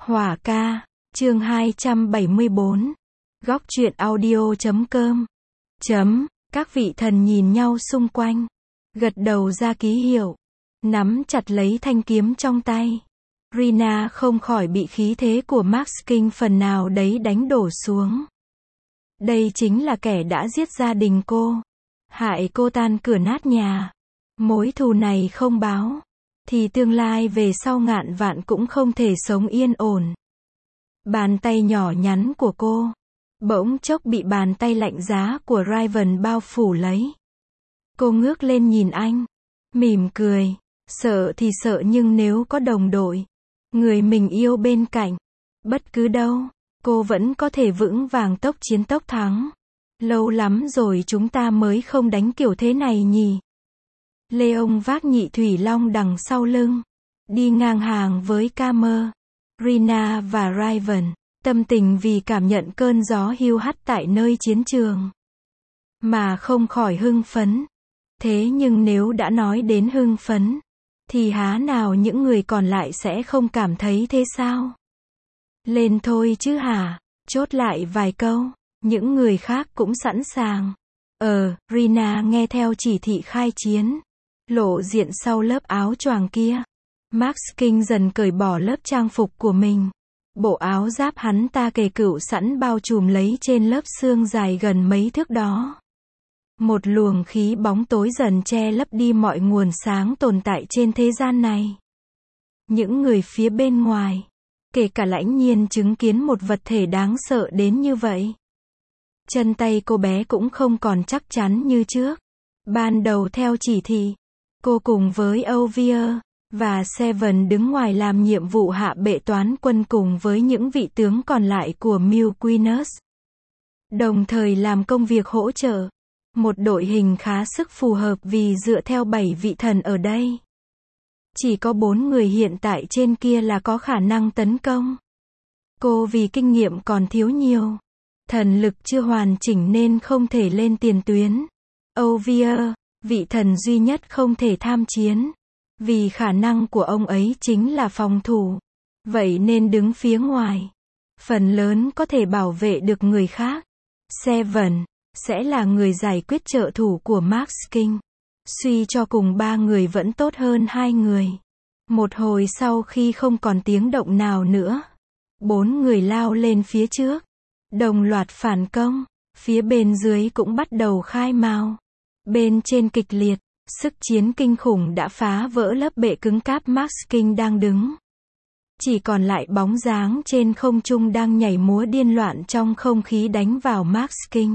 Hỏa ca, chương 274. Góc truyện audio.com. Các vị thần nhìn nhau xung quanh, gật đầu ra ký hiệu, nắm chặt lấy thanh kiếm trong tay. Rina không khỏi bị khí thế của Max King phần nào đấy đánh đổ xuống. Đây chính là kẻ đã giết gia đình cô, hại cô tan cửa nát nhà. Mối thù này không báo, thì tương lai về sau ngàn vạn cũng không thể sống yên ổn. Bàn tay nhỏ nhắn của cô, bỗng chốc bị bàn tay lạnh giá của Raven bao phủ lấy. Cô ngước lên nhìn anh, mỉm cười, sợ thì sợ nhưng nếu có đồng đội, người mình yêu bên cạnh, bất cứ đâu, cô vẫn có thể vững vàng tốc chiến tốc thắng. Lâu lắm rồi chúng ta mới không đánh kiểu thế này nhỉ. Leon vác nhị thủy long đằng sau lưng, đi ngang hàng với Camer, Rina và Raven, tâm tình vì cảm nhận cơn gió hiu hắt tại nơi chiến trường mà không khỏi hưng phấn. Thế nhưng nếu đã nói đến hưng phấn, thì há nào những người còn lại sẽ không cảm thấy thế sao? Lên thôi chứ hả? Chốt lại vài câu, những người khác cũng sẵn sàng. Rina nghe theo chỉ thị khai chiến, lộ diện sau lớp áo choàng kia. Max King dần cởi bỏ lớp trang phục của mình. Bộ áo giáp hắn ta kề cựu sẵn bao trùm lấy trên lớp xương dài gần mấy thước đó. Một luồng khí bóng tối dần che lấp đi mọi nguồn sáng tồn tại trên thế gian này. Những người phía bên ngoài, kể cả Lãnh Nhiên chứng kiến một vật thể đáng sợ đến như vậy. Chân tay cô bé cũng không còn chắc chắn như trước. Ban đầu theo chỉ thị, cô cùng với Ovia và Seven đứng ngoài làm nhiệm vụ hạ bệ toán quân cùng với những vị tướng còn lại của Milquinus. Đồng thời làm công việc hỗ trợ. Một đội hình khá sức phù hợp vì dựa theo 7 vị thần ở đây, chỉ có 4 người hiện tại trên kia là có khả năng tấn công. Cô vì kinh nghiệm còn thiếu nhiều, thần lực chưa hoàn chỉnh nên không thể lên tiền tuyến. Ovia, vị thần duy nhất không thể tham chiến, vì khả năng của ông ấy chính là phòng thủ, vậy nên đứng phía ngoài, phần lớn có thể bảo vệ được người khác. Seven sẽ là người giải quyết trợ thủ của Max King. Suy cho cùng 3 người vẫn tốt hơn 2 người. Một hồi sau khi không còn tiếng động nào nữa, 4 người lao lên phía trước, đồng loạt phản công. Phía bên dưới cũng bắt đầu khai mào. Bên trên kịch liệt, sức chiến kinh khủng đã phá vỡ lớp bệ cứng cáp Max King đang đứng. Chỉ còn lại bóng dáng trên không trung đang nhảy múa điên loạn trong không khí đánh vào Max King.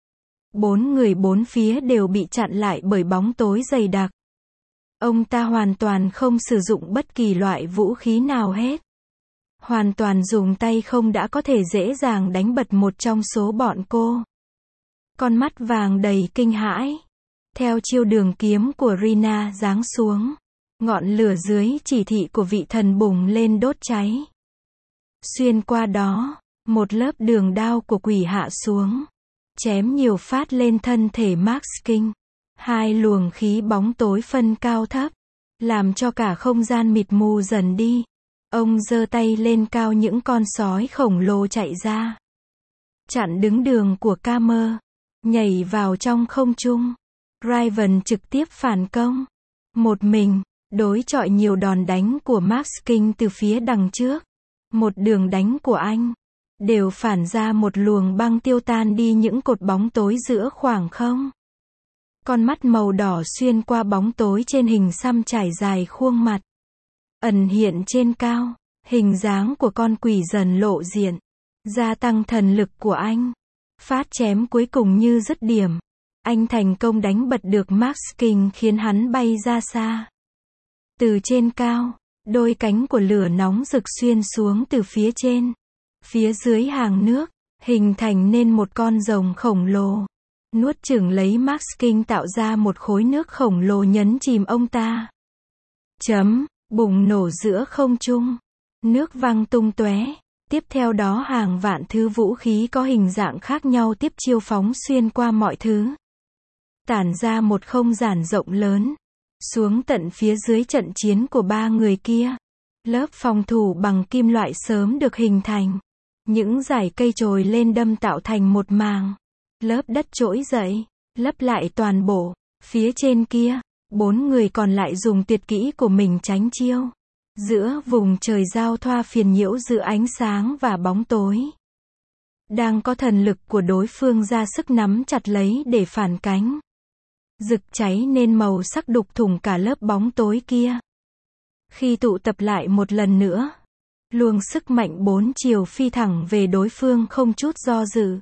4 người bốn phía đều bị chặn lại bởi bóng tối dày đặc. Ông ta hoàn toàn không sử dụng bất kỳ loại vũ khí nào hết. Hoàn toàn dùng tay không đã có thể dễ dàng đánh bật một trong số bọn cô. Con mắt vàng đầy kinh hãi. Theo chiêu đường kiếm của Rina giáng xuống, ngọn lửa dưới chỉ thị của vị thần bùng lên đốt cháy. Xuyên qua đó, một lớp đường đao của quỷ hạ xuống, chém nhiều phát lên thân thể Max King. 2 luồng khí bóng tối phân cao thấp, làm cho cả không gian mịt mù dần đi. Ông giơ tay lên cao, những con sói khổng lồ chạy ra, chặn đứng đường của Camer, nhảy vào trong không trung. Raven trực tiếp phản công, một mình, đối chọi nhiều đòn đánh của Max King từ phía đằng trước. Một đường đánh của anh đều phản ra một luồng băng tiêu tan đi những cột bóng tối giữa khoảng không. Con mắt màu đỏ xuyên qua bóng tối trên hình xăm trải dài khuôn mặt, ẩn hiện trên cao. Hình dáng của con quỷ dần lộ diện, gia tăng thần lực của anh. Phát chém cuối cùng như dứt điểm, anh thành công đánh bật được Max King khiến hắn bay ra xa. Từ trên cao, đôi cánh của lửa nóng rực xuyên xuống từ phía trên. Phía dưới hàng nước, hình thành nên một con rồng khổng lồ, nuốt chửng lấy Max King tạo ra một khối nước khổng lồ nhấn chìm ông ta. Bùng nổ giữa không trung, nước văng tung tóe. Tiếp theo đó hàng vạn thứ vũ khí có hình dạng khác nhau tiếp chiêu phóng xuyên qua mọi thứ, tản ra một không gian rộng lớn, xuống tận phía dưới trận chiến của 3 người kia. Lớp phòng thủ bằng kim loại sớm được hình thành. Những dải cây trồi lên đâm tạo thành một màng. Lớp đất trỗi dậy, lấp lại toàn bộ. Phía trên kia, 4 người còn lại dùng tuyệt kỹ của mình tránh chiêu. Giữa vùng trời giao thoa phiền nhiễu giữa ánh sáng và bóng tối. Đang có thần lực của đối phương ra sức nắm chặt lấy để phản cánh. Rực cháy nên màu sắc đục thủng cả lớp bóng tối kia. Khi tụ tập lại một lần nữa, luồng sức mạnh 4 chiều phi thẳng về đối phương không chút do dự.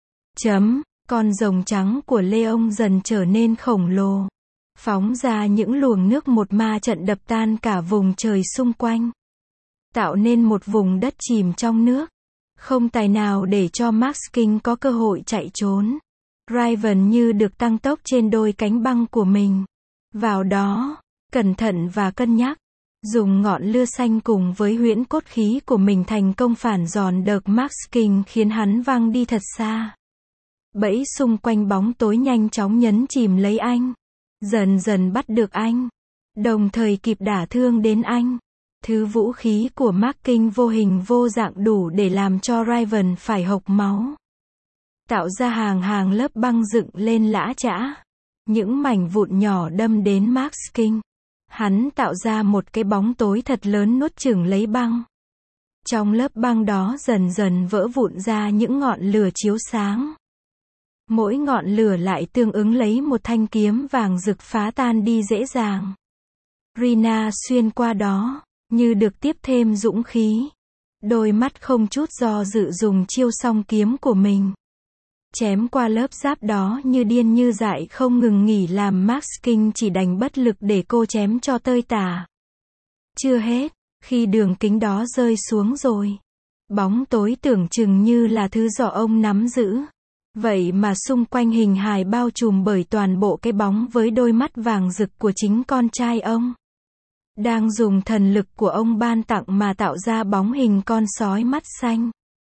Con rồng trắng của Leon dần trở nên khổng lồ. Phóng ra những luồng nước một ma trận đập tan cả vùng trời xung quanh. Tạo nên một vùng đất chìm trong nước. Không tài nào để cho Max King có cơ hội chạy trốn. Raven như được tăng tốc trên đôi cánh băng của mình. Vào đó, cẩn thận và cân nhắc. Dùng ngọn lửa xanh cùng với huyễn cốt khí của mình thành công phản giòn đợt Max King khiến hắn văng đi thật xa. Bẫy xung quanh bóng tối nhanh chóng nhấn chìm lấy anh. Dần dần bắt được anh. Đồng thời kịp đả thương đến anh. Thứ vũ khí của Max King vô hình vô dạng đủ để làm cho Raven phải hộc máu. Tạo ra hàng lớp băng dựng lên lã chã. Những mảnh vụn nhỏ đâm đến Max King. Hắn tạo ra một cái bóng tối thật lớn nuốt chửng lấy băng. Trong lớp băng đó dần dần vỡ vụn ra những ngọn lửa chiếu sáng. Mỗi ngọn lửa lại tương ứng lấy một thanh kiếm vàng rực phá tan đi dễ dàng. Rina xuyên qua đó, như được tiếp thêm dũng khí. Đôi mắt không chút do dự dùng chiêu song kiếm của mình. Chém qua lớp giáp đó như điên như dại không ngừng nghỉ làm Max King chỉ đành bất lực để cô chém cho tơi tả. Chưa hết, khi đường kính đó rơi xuống rồi. Bóng tối tưởng chừng như là thứ do ông nắm giữ. Vậy mà xung quanh hình hài bao trùm bởi toàn bộ cái bóng với đôi mắt vàng rực của chính con trai ông. Đang dùng thần lực của ông ban tặng mà tạo ra bóng hình con sói mắt xanh.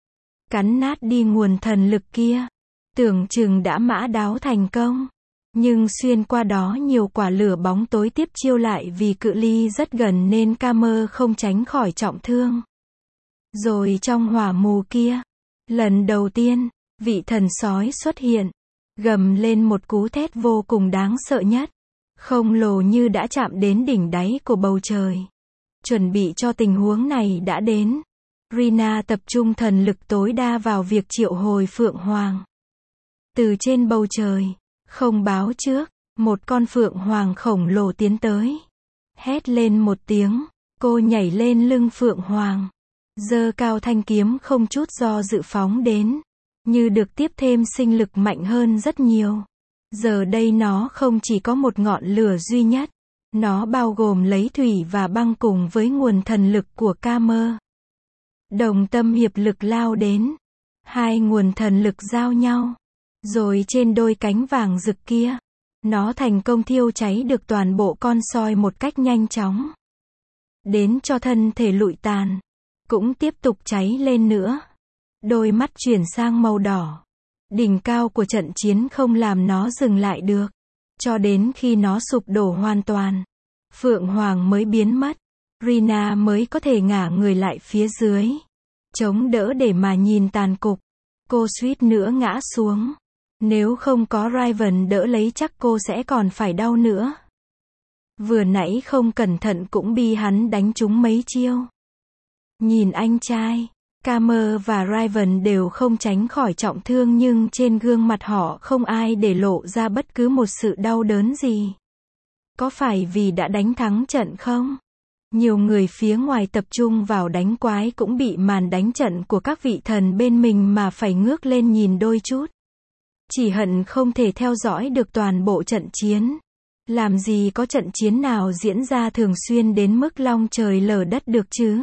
Cắn nát đi nguồn thần lực kia. Tưởng chừng đã mã đáo thành công. Nhưng xuyên qua đó nhiều quả lửa bóng tối tiếp chiêu lại vì cự ly rất gần nên Camer không tránh khỏi trọng thương. Rồi trong hỏa mù kia, lần đầu tiên, vị thần sói xuất hiện, gầm lên một cú thét vô cùng đáng sợ nhất, khổng lồ như đã chạm đến đỉnh đáy của bầu trời. Chuẩn bị cho tình huống này đã đến. Rina tập trung thần lực tối đa vào việc triệu hồi Phượng Hoàng. Từ trên bầu trời, không báo trước, một con Phượng Hoàng khổng lồ tiến tới. Hét lên một tiếng, cô nhảy lên lưng Phượng Hoàng. Giơ cao thanh kiếm không chút do dự phóng đến. Như được tiếp thêm sinh lực mạnh hơn rất nhiều. Giờ đây nó không chỉ có một ngọn lửa duy nhất. Nó bao gồm lấy thủy và băng cùng với nguồn thần lực của Camer. Đồng tâm hiệp lực lao đến. Hai nguồn thần lực giao nhau. Rồi trên đôi cánh vàng rực kia, nó thành công thiêu cháy được toàn bộ con soi một cách nhanh chóng. Đến cho thân thể lụi tàn, cũng tiếp tục cháy lên nữa. Đôi mắt chuyển sang màu đỏ. Đỉnh cao của trận chiến không làm nó dừng lại được. Cho đến khi nó sụp đổ hoàn toàn, Phượng Hoàng mới biến mất. Rina mới có thể ngả người lại phía dưới. Chống đỡ để mà nhìn tàn cục. Cô suýt nữa ngã xuống. Nếu không có Raven đỡ lấy chắc cô sẽ còn phải đau nữa. Vừa nãy không cẩn thận cũng bị hắn đánh trúng mấy chiêu. Nhìn anh trai, Camer và Raven đều không tránh khỏi trọng thương nhưng trên gương mặt họ không ai để lộ ra bất cứ một sự đau đớn gì. Có phải vì đã đánh thắng trận không? Nhiều người phía ngoài tập trung vào đánh quái cũng bị màn đánh trận của các vị thần bên mình mà phải ngước lên nhìn đôi chút. Chỉ hận không thể theo dõi được toàn bộ trận chiến. Làm gì có trận chiến nào diễn ra thường xuyên đến mức long trời lở đất được chứ?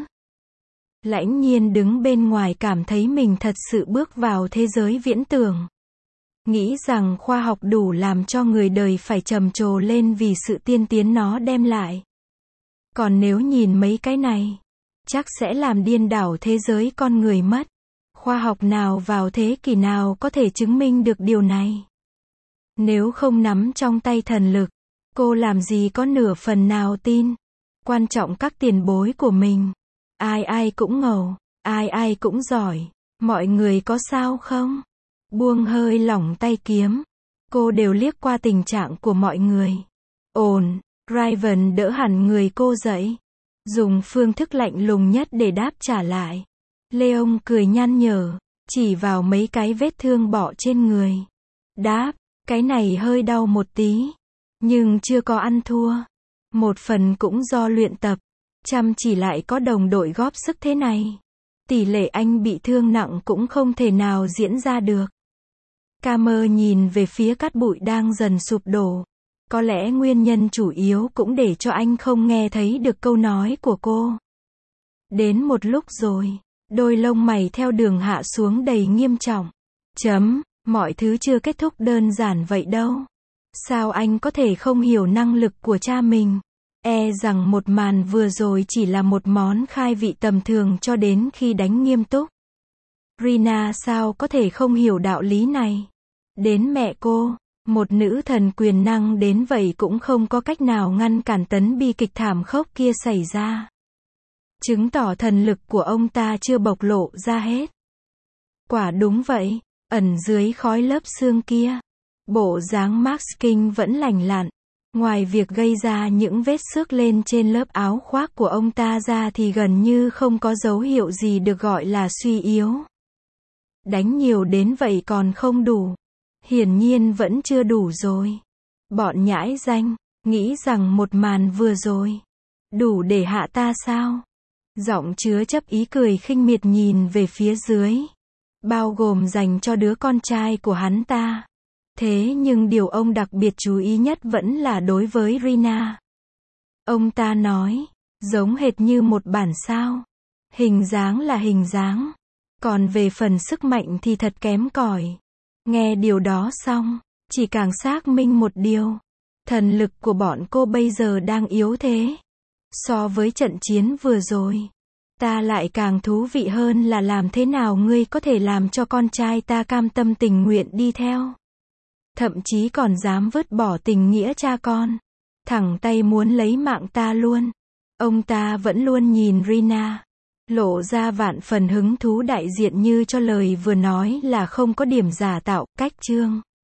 Lãnh Nhiên đứng bên ngoài cảm thấy mình thật sự bước vào thế giới viễn tưởng. Nghĩ rằng khoa học đủ làm cho người đời phải trầm trồ lên vì sự tiên tiến nó đem lại. Còn nếu nhìn mấy cái này, chắc sẽ làm điên đảo thế giới con người mất. Khoa học nào vào thế kỷ nào có thể chứng minh được điều này? Nếu không nắm trong tay thần lực, cô làm gì có nửa phần nào tin. Quan trọng các tiền bối của mình. Ai ai cũng ngầu, ai ai cũng giỏi. Mọi người có sao không? Buông hơi lỏng tay kiếm. Cô đều liếc qua tình trạng của mọi người. Ổn, Raven đỡ hẳn người cô dậy. Dùng phương thức lạnh lùng nhất để đáp trả lại. Leon cười nhăn nhở, chỉ vào mấy cái vết thương bọ trên người. Đáp, cái này hơi đau một tí. Nhưng chưa có ăn thua. Một phần cũng do luyện tập. Chăm chỉ lại có đồng đội góp sức thế này. Tỷ lệ anh bị thương nặng cũng không thể nào diễn ra được. Camer nhìn về phía cát bụi đang dần sụp đổ. Có lẽ nguyên nhân chủ yếu cũng để cho anh không nghe thấy được câu nói của cô. Đến một lúc rồi, đôi lông mày theo đường hạ xuống đầy nghiêm trọng. Mọi thứ chưa kết thúc đơn giản vậy đâu. Sao anh có thể không hiểu năng lực của cha mình? E rằng một màn vừa rồi chỉ là một món khai vị tầm thường cho đến khi đánh nghiêm túc. Rina sao có thể không hiểu đạo lý này? Đến mẹ cô, một nữ thần quyền năng đến vậy cũng không có cách nào ngăn cản tấn bi kịch thảm khốc kia xảy ra. Chứng tỏ thần lực của ông ta chưa bộc lộ ra hết. Quả đúng vậy, ẩn dưới khói lớp xương kia. Bộ dáng Max King vẫn lành lặn. Ngoài việc gây ra những vết xước lên trên lớp áo khoác của ông ta ra thì gần như không có dấu hiệu gì được gọi là suy yếu. Đánh nhiều đến vậy còn không đủ. Hiển nhiên vẫn chưa đủ rồi. Bọn nhãi danh, nghĩ rằng một màn vừa rồi đủ để hạ ta sao? Giọng chứa chấp ý cười khinh miệt nhìn về phía dưới. Bao gồm dành cho đứa con trai của hắn ta. Thế nhưng điều ông đặc biệt chú ý nhất vẫn là đối với Rina. Ông ta nói, giống hệt như một bản sao. Hình dáng là hình dáng. Còn về phần sức mạnh thì thật kém cỏi. Nghe điều đó xong, chỉ càng xác minh một điều. Thần lực của bọn cô bây giờ đang yếu thế. So với trận chiến vừa rồi, ta lại càng thú vị hơn là làm thế nào ngươi có thể làm cho con trai ta cam tâm tình nguyện đi theo. Thậm chí còn dám vứt bỏ tình nghĩa cha con. Thẳng tay muốn lấy mạng ta luôn. Ông ta vẫn luôn nhìn Rina. Lộ ra vạn phần hứng thú đại diện như cho lời vừa nói là không có điểm giả tạo, cách chương.